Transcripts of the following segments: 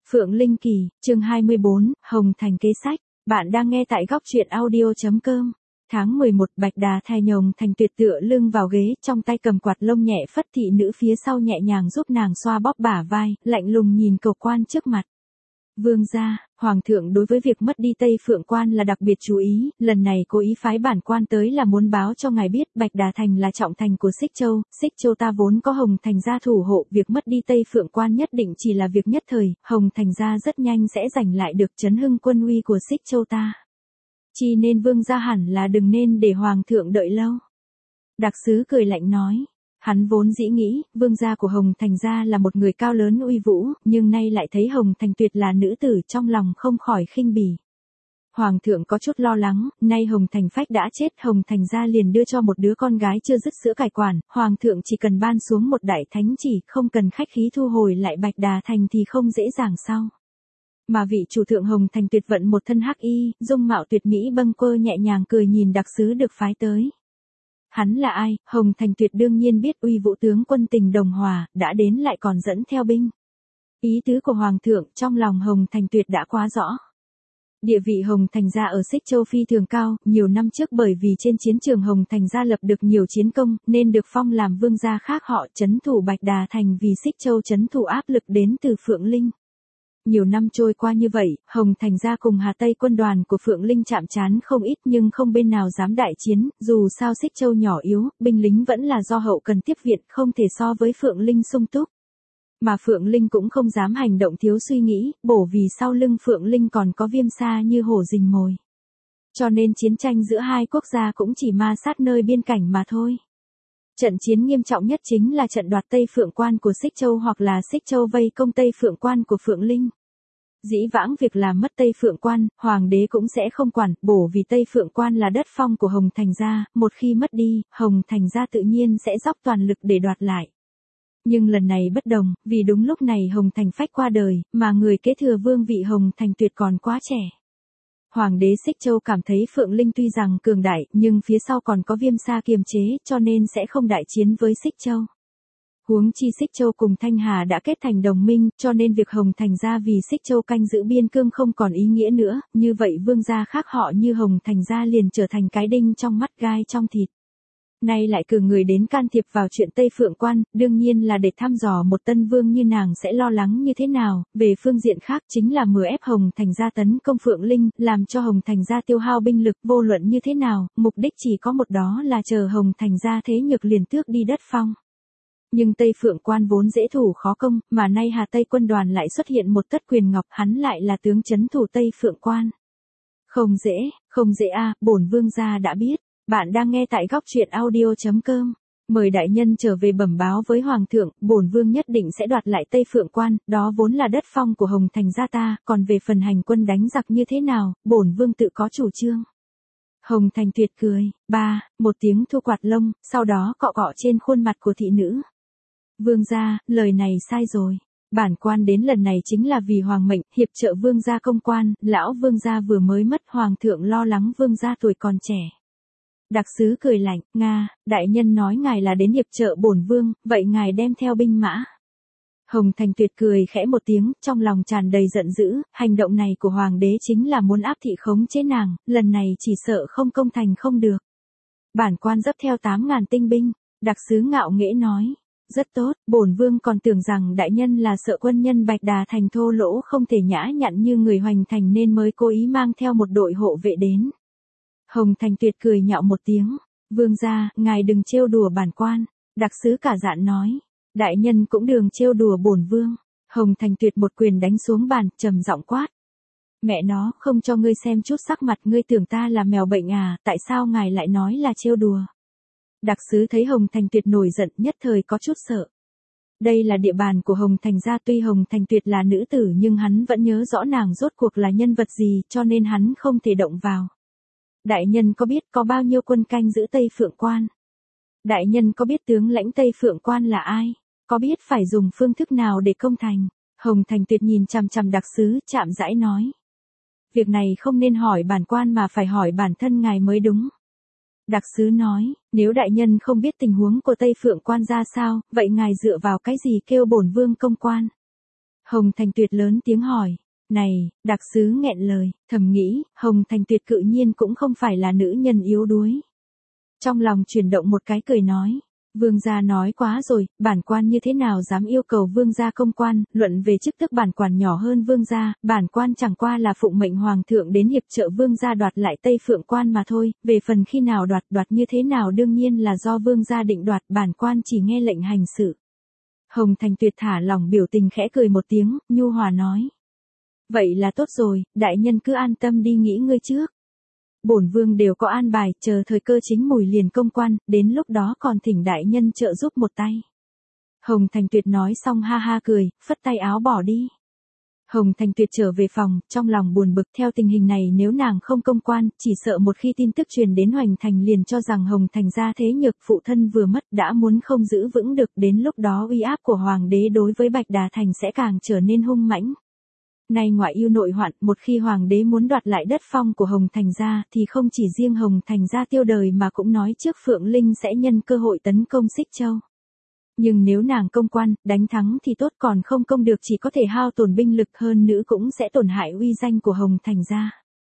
Phượng Linh Kỳ, chương 24, Hồng Thành kế sách. Bạn đang nghe tại góc truyện audio.com. Tháng 11, Bạch Đà Thành Hồng Thành Tuyệt tựa lưng vào ghế, trong tay cầm quạt lông nhẹ phất, thị nữ phía sau nhẹ nhàng giúp nàng xoa bóp bả vai, lạnh lùng nhìn cầu quan trước mặt. Vương gia, Hoàng thượng đối với việc mất đi Tây Phượng Quan là đặc biệt chú ý, lần này cố ý phái bản quan tới là muốn báo cho ngài biết Bạch Đà Thành là trọng thành của Xích Châu ta vốn có Hồng Thành gia thủ hộ, việc mất đi Tây Phượng Quan nhất định chỉ là việc nhất thời, Hồng Thành gia rất nhanh sẽ giành lại được trấn hưng quân uy của Xích Châu ta. Chỉ nên vương gia hẳn là đừng nên để Hoàng thượng đợi lâu. Đặc sứ cười lạnh nói. Hắn vốn dĩ nghĩ, vương gia của Hồng Thành gia là một người cao lớn uy vũ, nhưng nay lại thấy Hồng Thành Tuyệt là nữ tử, trong lòng không khỏi khinh bỉ. Hoàng thượng có chút lo lắng, nay Hồng Thành Phách đã chết, Hồng Thành gia liền đưa cho một đứa con gái chưa dứt sữa cai quản, Hoàng thượng chỉ cần ban xuống một đại thánh chỉ, không cần khách khí thu hồi lại Bạch Đà Thành thì không dễ dàng sao. Mà vị chủ thượng Hồng Thành Tuyệt vận một thân hắc y, dung mạo tuyệt mỹ bâng quơ nhẹ nhàng cười nhìn đặc sứ được phái tới. Hắn là ai? Hồng Thành Tuyệt đương nhiên biết, uy vũ tướng quân Tình Đồng Hòa, đã đến lại còn dẫn theo binh. Ý tứ của Hoàng thượng trong lòng Hồng Thành Tuyệt đã quá rõ. Địa vị Hồng Thành gia ở Xích Châu phi thường cao, nhiều năm trước bởi vì trên chiến trường Hồng Thành gia lập được nhiều chiến công, nên được phong làm vương gia khác họ trấn thủ Bạch Đà Thành, vì Xích Châu trấn thủ áp lực đến từ Phượng Linh. Nhiều năm trôi qua như vậy, Hồng Thành gia cùng Hà Tây quân đoàn của Phượng Linh chạm trán không ít, nhưng không bên nào dám đại chiến, dù sao Xích Châu nhỏ yếu, binh lính vẫn là do hậu cần tiếp viện, không thể so với Phượng Linh sung túc. Mà Phượng Linh cũng không dám hành động thiếu suy nghĩ, bổ vì sau lưng Phượng Linh còn có Viêm Sa như hổ rình mồi. Cho nên chiến tranh giữa hai quốc gia cũng chỉ ma sát nơi biên cảnh mà thôi. Trận chiến nghiêm trọng nhất chính là trận đoạt Tây Phượng Quan của Xích Châu, hoặc là Xích Châu vây công Tây Phượng Quan của Phượng Linh. Dĩ vãng việc làm mất Tây Phượng Quan, Hoàng đế cũng sẽ không quản, bổ vì Tây Phượng Quan là đất phong của Hồng Thành gia, một khi mất đi, Hồng Thành gia tự nhiên sẽ dốc toàn lực để đoạt lại. Nhưng lần này bất đồng, vì đúng lúc này Hồng Thành Phách qua đời, mà người kế thừa vương vị Hồng Thành Tuyệt còn quá trẻ. Hoàng đế Xích Châu cảm thấy Phượng Linh tuy rằng cường đại, nhưng phía sau còn có Viêm Sa kiềm chế, cho nên sẽ không đại chiến với Xích Châu. Huống chi Xích Châu cùng Thanh Hà đã kết thành đồng minh, cho nên việc Hồng Thành gia vì Xích Châu canh giữ biên cương không còn ý nghĩa nữa, như vậy vương gia khác họ như Hồng Thành gia liền trở thành cái đinh trong mắt, gai trong thịt. Nay lại cử người đến can thiệp vào chuyện Tây Phượng Quan, đương nhiên là để thăm dò một tân vương như nàng sẽ lo lắng như thế nào, về phương diện khác chính là mượn ép Hồng Thành gia tấn công Phượng Linh, làm cho Hồng Thành gia tiêu hao binh lực, vô luận như thế nào, mục đích chỉ có một, đó là chờ Hồng Thành gia thế nhược liền tước đi đất phong. Nhưng Tây Phượng Quan vốn dễ thủ khó công, mà nay Hà Tây quân đoàn lại xuất hiện một Tất Quyền Ngọc, hắn lại là tướng trấn thủ Tây Phượng Quan. Không dễ a, bổn vương gia đã biết. Bạn đang nghe tại góc truyện audio.com. Mời đại nhân trở về bẩm báo với Hoàng thượng, bổn vương nhất định sẽ đoạt lại Tây Phượng Quan, đó vốn là đất phong của Hồng Thành gia ta, còn về phần hành quân đánh giặc như thế nào, bổn vương tự có chủ trương. Hồng Thành Tuyệt cười, một tiếng thu quạt lông, sau đó cọ cọ trên khuôn mặt của thị nữ. Vương gia, lời này sai rồi. Bản quan đến lần này chính là vì hoàng mệnh, hiệp trợ vương gia công quan, lão vương gia vừa mới mất, Hoàng thượng lo lắng vương gia tuổi còn trẻ. Đặc sứ cười lạnh, đại nhân nói ngài là đến hiệp trợ bổn vương, vậy ngài đem theo binh mã. Hồng Thành Tuyệt cười khẽ một tiếng, trong lòng tràn đầy giận dữ, hành động này của hoàng đế chính là muốn áp thị khống chế nàng, lần này chỉ sợ không công thành không được. Bản quan dấp theo 8.000 tinh binh, đặc sứ ngạo nghễ nói. Rất tốt, bổn vương còn tưởng rằng đại nhân là sợ quân nhân Bạch Đà Thành thô lỗ không thể nhã nhặn như người Hoành Thành nên mới cố ý mang theo một đội hộ vệ đến. Hồng Thành Tuyệt cười nhạo một tiếng, vương gia, ngài đừng trêu đùa bản quan, đặc sứ cả giận nói, đại nhân cũng đừng trêu đùa bổn vương. Hồng Thành Tuyệt một quyền đánh xuống bàn, trầm giọng quát. Mẹ nó, không cho ngươi xem chút sắc mặt, ngươi tưởng ta là mèo bệnh à, tại sao ngài lại nói là trêu đùa? Đặc sứ thấy Hồng Thành Tuyệt nổi giận, nhất thời có chút sợ. Đây là địa bàn của Hồng Thành gia, tuy Hồng Thành Tuyệt là nữ tử nhưng hắn vẫn nhớ rõ nàng rốt cuộc là nhân vật gì, cho nên hắn không thể động vào. Đại nhân có biết có bao nhiêu quân canh giữ Tây Phượng Quan? Đại nhân có biết tướng lãnh Tây Phượng Quan là ai? Có biết phải dùng phương thức nào để công thành? Hồng Thành Tuyệt nhìn chằm chằm đặc sứ, chạm rãi nói. Việc này không nên hỏi bản quan mà phải hỏi bản thân ngài mới đúng. Đặc sứ nói, nếu đại nhân không biết tình huống của Tây Phượng Quan ra sao, vậy ngài dựa vào cái gì kêu bổn vương công quan? Hồng Thành Tuyệt lớn tiếng hỏi. Này, đặc sứ nghẹn lời, thầm nghĩ, Hồng Thành Tuyệt cự nhiên cũng không phải là nữ nhân yếu đuối. Trong lòng chuyển động một cái cười nói. Vương gia nói quá rồi, bản quan như thế nào dám yêu cầu vương gia công quan, luận về chức tước bản quan nhỏ hơn vương gia, bản quan chẳng qua là phụng mệnh hoàng thượng đến hiệp trợ vương gia đoạt lại Tây Phượng quan mà thôi, về phần khi nào đoạt như thế nào đương nhiên là do vương gia định đoạt, bản quan chỉ nghe lệnh hành sự. Hồng Thành Tuyệt thả lỏng biểu tình khẽ cười một tiếng, nhu hòa nói. Vậy là tốt rồi, đại nhân cứ an tâm đi nghỉ ngơi trước. Bổn vương đều có an bài, chờ thời cơ chín mùi liền công quan, đến lúc đó còn thỉnh đại nhân trợ giúp một tay. Hồng Thành Tuyệt nói xong ha ha cười, phất tay áo bỏ đi. Hồng Thành Tuyệt trở về phòng, trong lòng buồn bực theo tình hình này nếu nàng không công quan, chỉ sợ một khi tin tức truyền đến Hoành Thành liền cho rằng Hồng Thành gia thế nhược phụ thân vừa mất đã muốn không giữ vững được, đến lúc đó uy áp của Hoàng đế đối với Bạch Đà Thành sẽ càng trở nên hung mãnh. Nay ngoại yêu nội hoạn, một khi Hoàng đế muốn đoạt lại đất phong của Hồng Thành gia thì không chỉ riêng Hồng Thành gia tiêu đời mà cũng nói trước Phượng Linh sẽ nhân cơ hội tấn công Xích Châu. Nhưng nếu nàng công quan, đánh thắng thì tốt, còn không công được chỉ có thể hao tổn binh lực hơn nữa cũng sẽ tổn hại uy danh của Hồng Thành gia.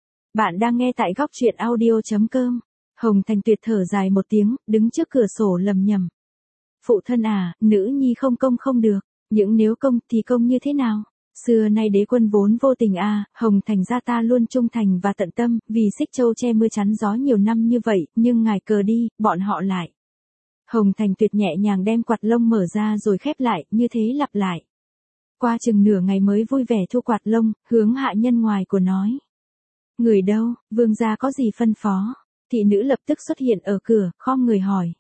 Bạn đang nghe tại góc truyện audio.com. Hồng Thành Tuyệt thở dài một tiếng, đứng trước cửa sổ lầm nhầm. Phụ thân à, nữ nhi không công không được, những nếu công thì công như thế nào? Xưa nay đế quân vốn vô tình Hồng Thành gia ta luôn trung thành và tận tâm, vì Xích Châu che mưa chắn gió nhiều năm như vậy, nhưng ngài cờ đi, bọn họ lại. Hồng Thành Tuyệt nhẹ nhàng đem quạt lông mở ra rồi khép lại, như thế lặp lại. Qua chừng nửa ngày mới vui vẻ thu quạt lông, hướng hạ nhân ngoài của nói. Người đâu, vương gia có gì phân phó? Thị nữ lập tức xuất hiện ở cửa, khom người hỏi.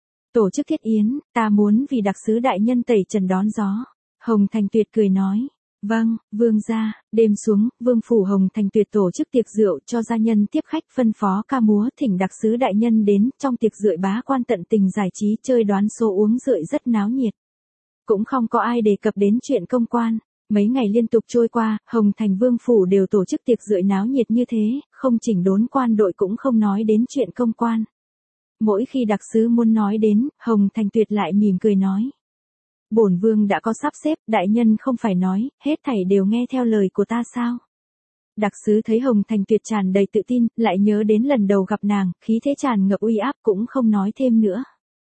Tổ chức thiết yến, ta muốn vì đặc sứ đại nhân tẩy trần đón gió. Hồng Thành Tuyệt cười nói. Vâng, vương gia. Đêm xuống, vương phủ Hồng Thành Tuyệt tổ chức tiệc rượu cho gia nhân tiếp khách, phân phó ca múa thỉnh đặc sứ đại nhân đến, trong tiệc rượu bá quan tận tình giải trí chơi đoán số uống rượu rất náo nhiệt. Cũng không có ai đề cập đến chuyện công quan. Mấy ngày liên tục trôi qua, Hồng Thành vương phủ đều tổ chức tiệc rượu náo nhiệt như thế, không chỉnh đốn quan đội cũng không nói đến chuyện công quan. Mỗi khi đặc sứ muốn nói đến, Hồng Thành Tuyệt lại mỉm cười nói. Bổn vương đã có sắp xếp, đại nhân không phải nói, hết thảy đều nghe theo lời của ta sao? Đặc sứ thấy Hồng Thành Tuyệt tràn đầy tự tin, lại nhớ đến lần đầu gặp nàng, khí thế tràn ngập uy áp cũng không nói thêm nữa.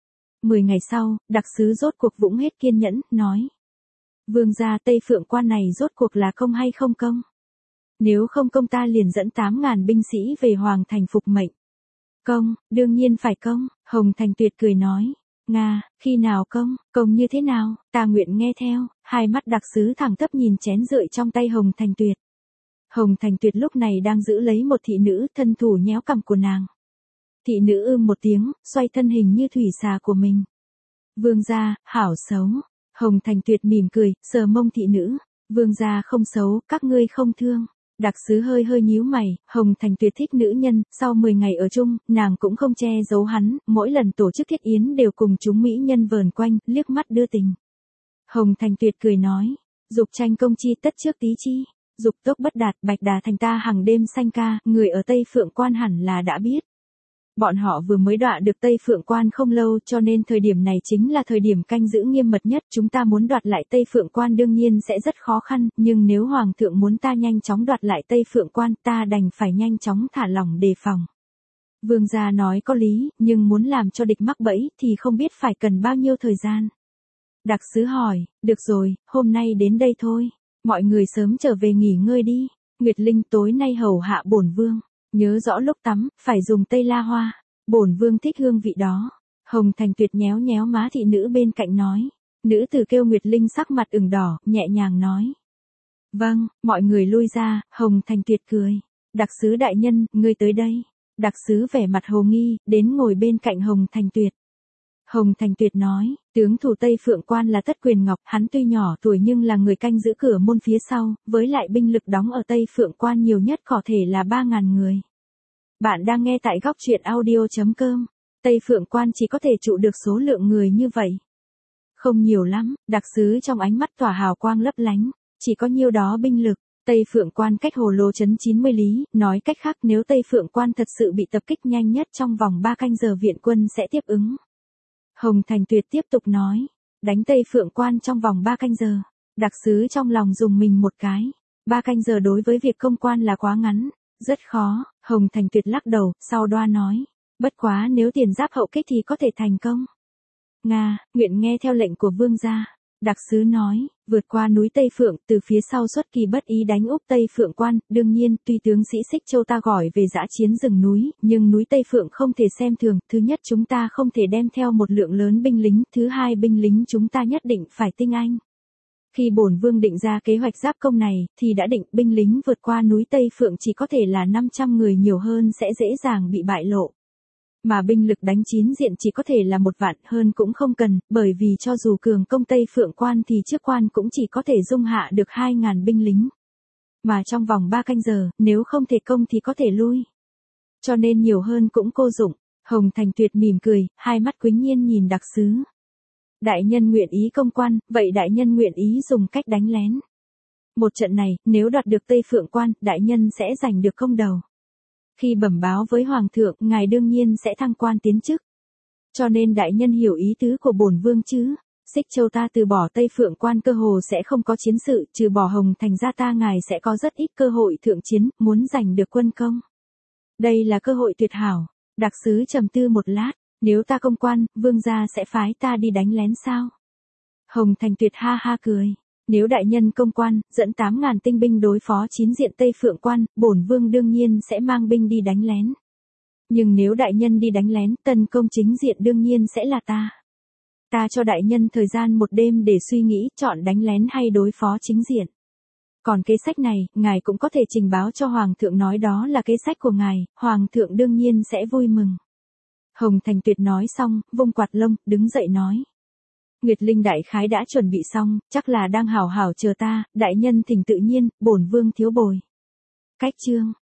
10 ngày sau, đặc sứ rốt cuộc vũng hết kiên nhẫn, nói. Vương gia Tây Phượng quan này rốt cuộc là công hay không công? Nếu không công ta liền dẫn 8.000 binh sĩ về Hoàng Thành phục mệnh. Công, đương nhiên phải công, Hồng Thành Tuyệt cười nói. Nga, khi nào công như thế nào, ta nguyện nghe theo, hai mắt đặc sứ thẳng tắp nhìn chén rượu trong tay Hồng Thành Tuyệt. Hồng Thành Tuyệt lúc này đang giữ lấy một thị nữ, thân thủ nhéo cằm của nàng. Thị nữ một tiếng, xoay thân hình như thủy xà của mình. Vương gia, hảo xấu. Hồng Thành Tuyệt mỉm cười, sờ mông thị nữ. Vương gia không xấu, các ngươi không thương. Đặc sứ hơi nhíu mày, Hồng Thành Tuyệt thích nữ nhân, sau 10 ngày ở chung, nàng cũng không che giấu hắn, mỗi lần tổ chức thiết yến đều cùng chúng mỹ nhân vờn quanh, liếc mắt đưa tình. Hồng Thành Tuyệt cười nói, dục tranh công chi tất trước tí chi, dục tốc bất đạt, Bạch Đà Thành ta hàng đêm sanh ca, người ở Tây Phượng quan hẳn là đã biết. Bọn họ vừa mới đoạt được Tây Phượng quan không lâu, cho nên thời điểm này chính là thời điểm canh giữ nghiêm mật nhất, chúng ta muốn đoạt lại Tây Phượng quan đương nhiên sẽ rất khó khăn, nhưng nếu Hoàng thượng muốn ta nhanh chóng đoạt lại Tây Phượng quan, ta đành phải nhanh chóng thả lỏng đề phòng. Vương gia nói có lý, nhưng muốn làm cho địch mắc bẫy thì không biết phải cần bao nhiêu thời gian. Đặc sứ hỏi, được rồi, hôm nay đến đây thôi, mọi người sớm trở về nghỉ ngơi đi, Nguyệt Linh tối nay hầu hạ bổn vương. Nhớ rõ lúc tắm, phải dùng tây la hoa. Bổn vương thích hương vị đó. Hồng Thành Tuyệt nhéo nhéo má thị nữ bên cạnh nói. Nữ tử kêu Nguyệt Linh sắc mặt ửng đỏ, nhẹ nhàng nói. Vâng, mọi người lui ra, Hồng Thành Tuyệt cười. Đặc sứ đại nhân, ngươi tới đây. Đặc sứ vẻ mặt hồ nghi, đến ngồi bên cạnh Hồng Thành Tuyệt. Hồng Thành Tuyệt nói, tướng thủ Tây Phượng quan là Tất Quyền Ngọc, hắn tuy nhỏ tuổi nhưng là người canh giữ cửa môn phía sau, với lại binh lực đóng ở Tây Phượng quan nhiều nhất có thể là 3.000 người. Bạn đang nghe tại góc truyện audio.com, Tây Phượng quan chỉ có thể trụ được số lượng người như vậy. Không nhiều lắm, đặc sứ trong ánh mắt tỏa hào quang lấp lánh, chỉ có nhiêu đó binh lực. Tây Phượng quan cách Hồ Lô trấn 90 lý, nói cách khác nếu Tây Phượng quan thật sự bị tập kích nhanh nhất trong vòng 3 canh giờ viện quân sẽ tiếp ứng. Hồng Thành Tuyệt tiếp tục nói, đánh Tây Phượng quan trong vòng 3 canh giờ. Đặc sứ trong lòng dùng mình một cái. 3 canh giờ đối với việc công quan là quá ngắn. Rất khó, Hồng Thành Tuyệt lắc đầu, sau đoa nói. Bất quá nếu tiền giáp hậu kích thì có thể thành công. Nga, nguyện nghe theo lệnh của vương gia. Đặc sứ nói, vượt qua núi Tây Phượng, từ phía sau xuất kỳ bất ý đánh úp Tây Phượng quan, đương nhiên, tuy tướng sĩ Xích Châu ta gọi về dã chiến rừng núi, nhưng núi Tây Phượng không thể xem thường, thứ nhất chúng ta không thể đem theo một lượng lớn binh lính, thứ hai binh lính chúng ta nhất định phải tinh anh. Khi bổn vương định ra kế hoạch giáp công này, thì đã định binh lính vượt qua núi Tây Phượng chỉ có thể là 500 người, nhiều hơn sẽ dễ dàng bị bại lộ. Mà binh lực đánh chín diện chỉ có thể là 1 vạn, hơn cũng không cần, bởi vì cho dù cường công Tây Phượng quan thì trước quan cũng chỉ có thể dung hạ được 2.000 binh lính. Mà trong vòng 3 canh giờ, nếu không thể công thì có thể lui. Cho nên nhiều hơn cũng vô dụng. Hồng Thành Tuyệt mỉm cười, hai mắt quĩnh nhiên nhìn đặc sứ. Đại nhân nguyện ý công quan, vậy đại nhân nguyện ý dùng cách đánh lén. Một trận này, nếu đoạt được Tây Phượng quan, đại nhân sẽ giành được công đầu. Khi bẩm báo với Hoàng thượng, ngài đương nhiên sẽ thăng quan tiến chức. Cho nên đại nhân hiểu ý tứ của bổn vương chứ. Xích Châu ta từ bỏ Tây Phượng quan cơ hồ sẽ không có chiến sự, trừ bỏ Hồng Thành ra ta ngài sẽ có rất ít cơ hội thượng chiến, muốn giành được quân công. Đây là cơ hội tuyệt hảo. Đặc sứ trầm tư một lát, nếu ta công quan, vương gia sẽ phái ta đi đánh lén sao? Hồng Thành Tuyệt ha ha cười. Nếu đại nhân công quan, dẫn 8.000 tinh binh đối phó 9 diện Tây Phượng quan, bổn vương đương nhiên sẽ mang binh đi đánh lén. Nhưng nếu đại nhân đi đánh lén, tấn công chính diện đương nhiên sẽ là ta. Ta cho đại nhân thời gian 1 đêm để suy nghĩ chọn đánh lén hay đối phó chính diện. Còn kế sách này, ngài cũng có thể trình báo cho Hoàng thượng nói đó là kế sách của ngài, Hoàng thượng đương nhiên sẽ vui mừng. Hồng Thành Tuyệt nói xong, vung quạt lông, đứng dậy nói. Nguyệt Linh đại khái đã chuẩn bị xong, chắc là đang hào hào chờ ta, đại nhân thỉnh tự nhiên, bổn vương thiếu bồi. Cách chương